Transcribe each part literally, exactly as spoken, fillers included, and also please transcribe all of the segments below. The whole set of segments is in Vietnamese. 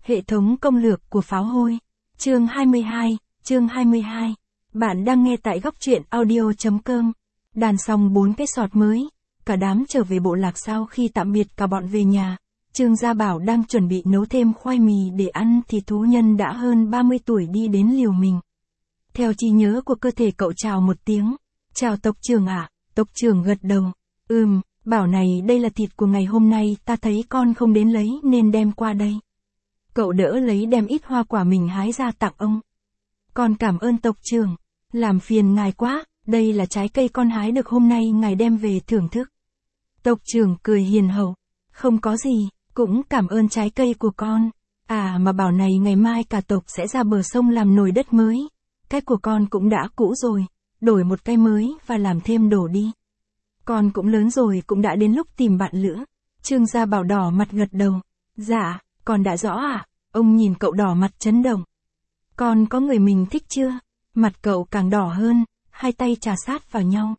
Hệ thống công lược của pháo hôi. Chương hai mươi hai, chương hai mươi hai. Bạn đang nghe tại góc truyện audio.com. Đàn xong bốn cái sọt mới. Cả đám trở về bộ lạc sau khi tạm biệt cả bọn về nhà. Trương Gia Bảo đang chuẩn bị nấu thêm khoai mì để ăn thì thú nhân đã hơn ba mươi tuổi đi đến liều mình. Theo trí nhớ của cơ thể cậu chào một tiếng. Chào tộc trưởng ạ. À? Tộc trưởng gật đầu. Ừm, Bảo này đây là thịt của ngày hôm nay, ta thấy con không đến lấy nên đem qua đây. Cậu đỡ lấy đem ít hoa quả mình hái ra tặng ông. Con cảm ơn tộc trưởng, làm phiền ngài quá, đây là trái cây con hái được hôm nay ngài đem về thưởng thức. Tộc trưởng cười hiền hậu, không có gì, cũng cảm ơn trái cây của con. À mà Bảo này ngày mai cả tộc sẽ ra bờ sông làm nồi đất mới. Cái của con cũng đã cũ rồi, đổi một cái mới và làm thêm đồ đi. Con cũng lớn rồi, cũng đã đến lúc tìm bạn lữ. Trương Gia Bảo đỏ mặt gật đầu. Dạ, con đã rõ à? Ông nhìn cậu đỏ mặt chấn động. Con có người mình thích chưa? Mặt cậu càng đỏ hơn, hai tay chà sát vào nhau.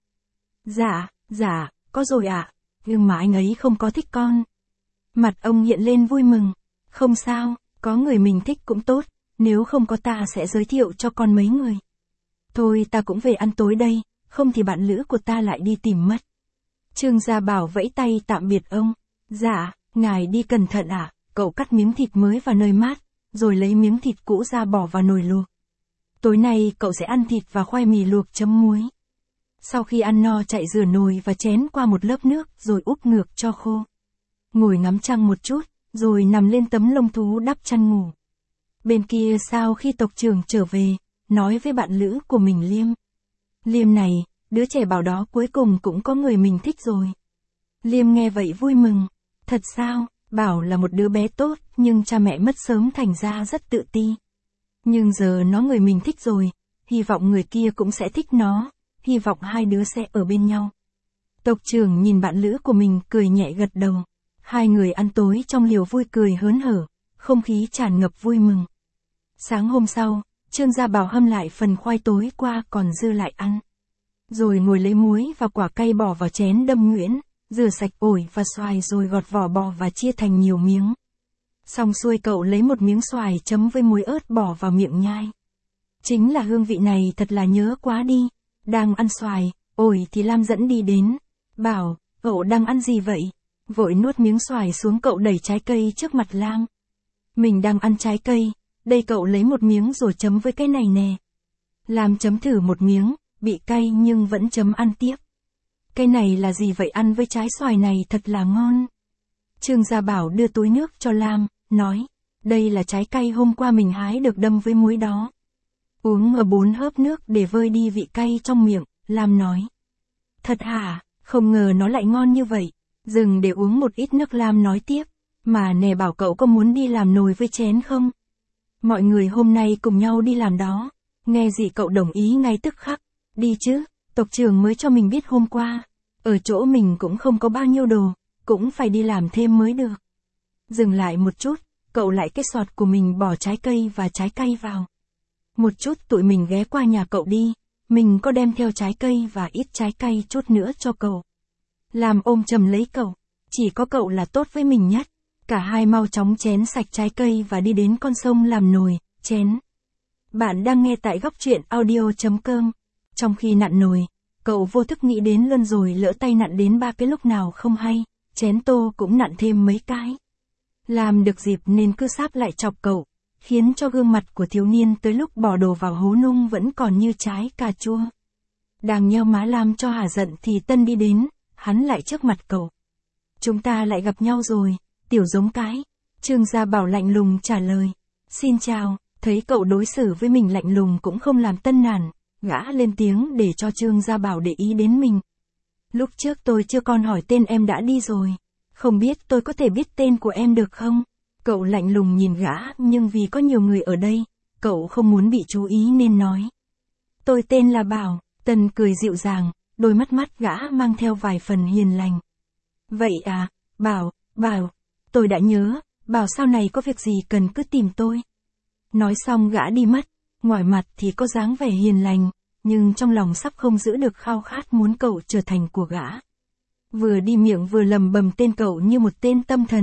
Dạ, dạ, có rồi ạ. À. Nhưng mà anh ấy không có thích con. Mặt ông hiện lên vui mừng. Không sao, có người mình thích cũng tốt. Nếu không có ta sẽ giới thiệu cho con mấy người. Thôi ta cũng về ăn tối đây, không thì bạn lữ của ta lại đi tìm mất. Trương Gia Bảo vẫy tay tạm biệt ông. Dạ, ngài đi cẩn thận ạ. À? Cậu cắt miếng thịt mới vào nơi mát, rồi lấy miếng thịt cũ ra bỏ vào nồi luộc. Tối nay cậu sẽ ăn thịt và khoai mì luộc chấm muối. Sau khi ăn no chạy rửa nồi và chén qua một lớp nước rồi úp ngược cho khô. Ngồi ngắm trăng một chút, rồi nằm lên tấm lông thú đắp chăn ngủ. Bên kia sau khi tộc trưởng trở về, nói với bạn lữ của mình Liêm. Liêm này, đứa trẻ Bảo đó cuối cùng cũng có người mình thích rồi. Liêm nghe vậy vui mừng. Thật sao? Bảo là một đứa bé tốt, nhưng cha mẹ mất sớm thành ra rất tự ti. Nhưng giờ nó người mình thích rồi, hy vọng người kia cũng sẽ thích nó, hy vọng hai đứa sẽ ở bên nhau. Tộc trưởng nhìn bạn lữ của mình cười nhẹ gật đầu. Hai người ăn tối trong liều vui cười hớn hở, không khí tràn ngập vui mừng. Sáng hôm sau, Trương Gia Bảo hâm lại phần khoai tối qua còn dư lại ăn. Rồi ngồi lấy muối và quả cay bỏ vào chén đâm nhuyễn, rửa sạch ổi và xoài rồi gọt vỏ bò và chia thành nhiều miếng. Xong xuôi cậu lấy một miếng xoài chấm với muối ớt bỏ vào miệng nhai. Chính là hương vị này thật là nhớ quá đi. Đang ăn xoài, ổi thì Lam dẫn đi đến. Bảo, cậu đang ăn gì vậy? Vội nuốt miếng xoài xuống cậu đẩy trái cây trước mặt Lam. Mình đang ăn trái cây, đây cậu lấy một miếng rồi chấm với cái này nè. Lam chấm thử một miếng, bị cay nhưng vẫn chấm ăn tiếp. Cái này là gì vậy, ăn với trái xoài này thật là ngon. Trương Gia Bảo đưa túi nước cho Lam, nói, đây là trái cây hôm qua mình hái được đâm với muối đó. Uống ở bốn hớp nước để vơi đi vị cay trong miệng, Lam nói. Thật hả, không ngờ nó lại ngon như vậy. Dừng để uống một ít nước, Lam nói tiếp, mà nè Bảo cậu có muốn đi làm nồi với chén không? Mọi người hôm nay cùng nhau đi làm đó. Nghe gì cậu đồng ý ngay tức khắc. Đi chứ, tộc trưởng mới cho mình biết hôm qua. Ở chỗ mình cũng không có bao nhiêu đồ, cũng phải đi làm thêm mới được. Dừng lại một chút, cậu lại cái sọt của mình bỏ trái cây và trái cây vào. Một chút tụi mình ghé qua nhà cậu đi, mình có đem theo trái cây và ít trái cây chút nữa cho cậu. Làm ôm chầm lấy cậu, chỉ có cậu là tốt với mình nhất. Cả hai mau chóng chén sạch trái cây và đi đến con sông làm nồi, chén. Bạn đang nghe tại góc truyện audio.com. Trong khi nặn nồi, cậu vô thức nghĩ đến Luân rồi lỡ tay nặn đến ba cái lúc nào không hay, chén tô cũng nặn thêm mấy cái. Làm được dịp nên cứ sáp lại chọc cậu, khiến cho gương mặt của thiếu niên tới lúc bỏ đồ vào hố nung vẫn còn như trái cà chua. Đang nheo má Lam cho hả giận thì Tân đi đến, hắn lại trước mặt cậu. Chúng ta lại gặp nhau rồi, tiểu giống cái. Trương Gia Bảo lạnh lùng trả lời. Xin chào, thấy cậu đối xử với mình lạnh lùng cũng không làm Tân nản. Gã lên tiếng để cho Trương Gia Bảo để ý đến mình. Lúc trước tôi chưa con hỏi tên em đã đi rồi. Không biết tôi có thể biết tên của em được không? Cậu lạnh lùng nhìn gã, nhưng vì có nhiều người ở đây, cậu không muốn bị chú ý nên nói. Tôi tên là Bảo. Tân cười dịu dàng, đôi mắt mắt gã mang theo vài phần hiền lành. Vậy à, Bảo, Bảo, tôi đã nhớ, Bảo sau này có việc gì cần cứ tìm tôi. Nói xong gã đi mất. Ngoài mặt thì có dáng vẻ hiền lành, nhưng trong lòng sắp không giữ được khao khát muốn cậu trở thành của gã. Vừa đi miệng vừa lầm bầm tên cậu như một tên tâm thần,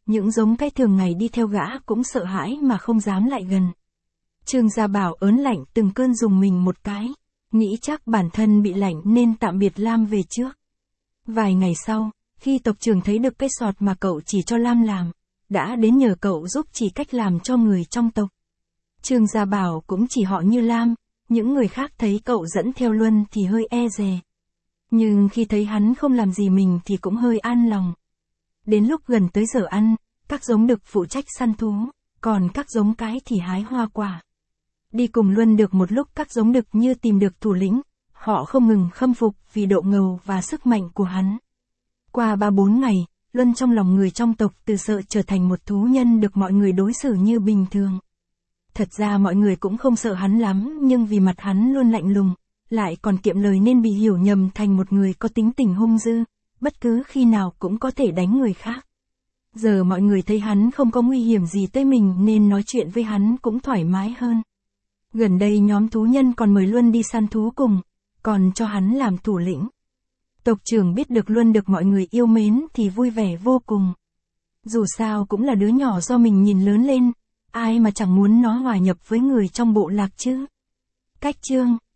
những giống cái thường ngày đi theo gã cũng sợ hãi mà không dám lại gần. Trương Gia Bảo ớn lạnh từng cơn dùng mình một cái, nghĩ chắc bản thân bị lạnh nên tạm biệt Lam về trước. Vài ngày sau, khi tộc trưởng thấy được cái sọt mà cậu chỉ cho Lam làm, đã đến nhờ cậu giúp chỉ cách làm cho người trong tộc. Trương Gia Bảo cũng chỉ họ như Lam, những người khác thấy cậu dẫn theo Luân thì hơi e dè. Nhưng khi thấy hắn không làm gì mình thì cũng hơi an lòng. Đến lúc gần tới giờ ăn, các giống đực phụ trách săn thú, còn các giống cái thì hái hoa quả. Đi cùng Luân được một lúc các giống đực như tìm được thủ lĩnh, họ không ngừng khâm phục vì độ ngầu và sức mạnh của hắn. Qua ba bốn ngày, Luân trong lòng người trong tộc từ sợ trở thành một thú nhân được mọi người đối xử như bình thường. Thật ra mọi người cũng không sợ hắn lắm nhưng vì mặt hắn luôn lạnh lùng, lại còn kiệm lời nên bị hiểu nhầm thành một người có tính tình hung dữ, bất cứ khi nào cũng có thể đánh người khác. Giờ mọi người thấy hắn không có nguy hiểm gì tới mình nên nói chuyện với hắn cũng thoải mái hơn. Gần đây nhóm thú nhân còn mời Luân đi săn thú cùng, còn cho hắn làm thủ lĩnh. Tộc trưởng biết được Luân được mọi người yêu mến thì vui vẻ vô cùng. Dù sao cũng là đứa nhỏ do mình nhìn lớn lên, ai mà chẳng muốn nó hòa nhập với người trong bộ lạc chứ. Cách chương